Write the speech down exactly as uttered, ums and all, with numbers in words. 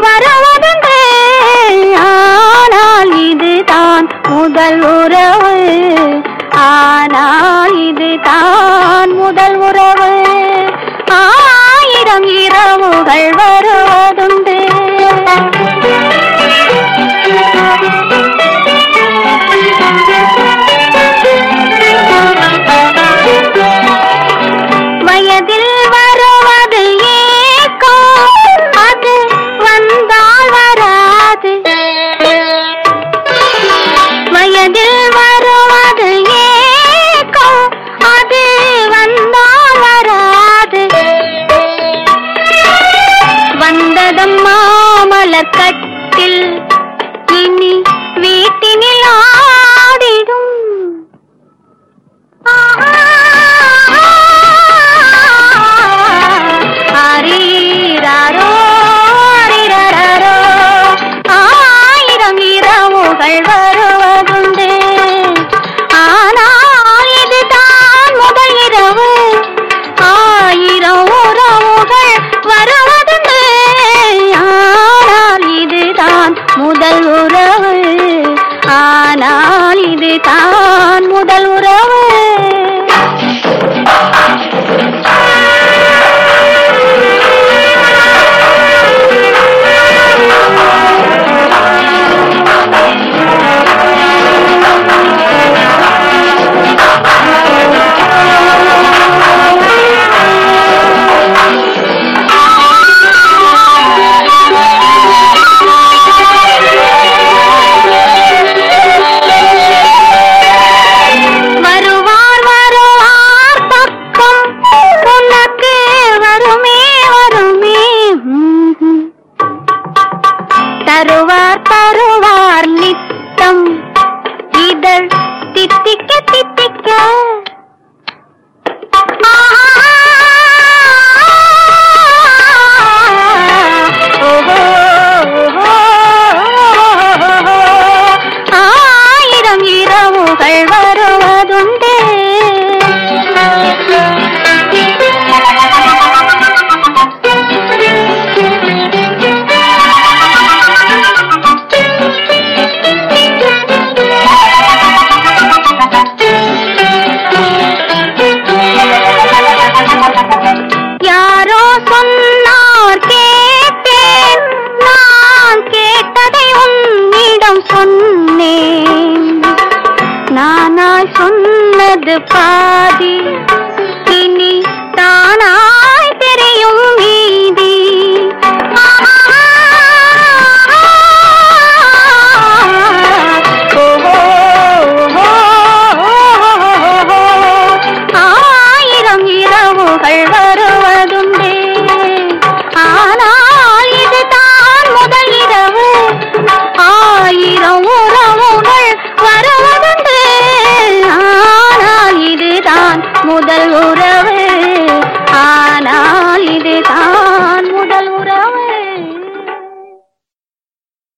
வருவதென்று. ஆனால் இதுதான் முதல் உறவு, ஆனால் இதுதான் முதல் உறவு. ஆயிரம் இரவுகள் வருவதுண்டு. வயதில் வருவது ஏக்கம், அது வந்தால் வராது. வயதில் வருவது ஏக்கம், அது வந்தால் வராது. வந்ததும் மாமலர் கட்டில் இனி வீட்டினில் ஆடிடும். ஆயிரம் இரவுகள் வருவதுண்டு. ஆனால் இதுதான் முதல் இரவு. ஆயிரம் உறவுகள் வருவதுண்டு. ஆனால் இதுதான் முதல் உறவு. ஆனால் இதுதான் முதல் உறவு. தருவார் தருவார் நித்தம் இதழ் தித்திக்க தித்திக்க. ஆயிரம் இரவுகள் வருவதுண்டு. யாரோ சொன்னார் கேட்டேன், நான் கேட்டதை உன்னிடம் சொன்னேன். நானாய் சொன்னது பாதி, இனி தானாய் தெரியும்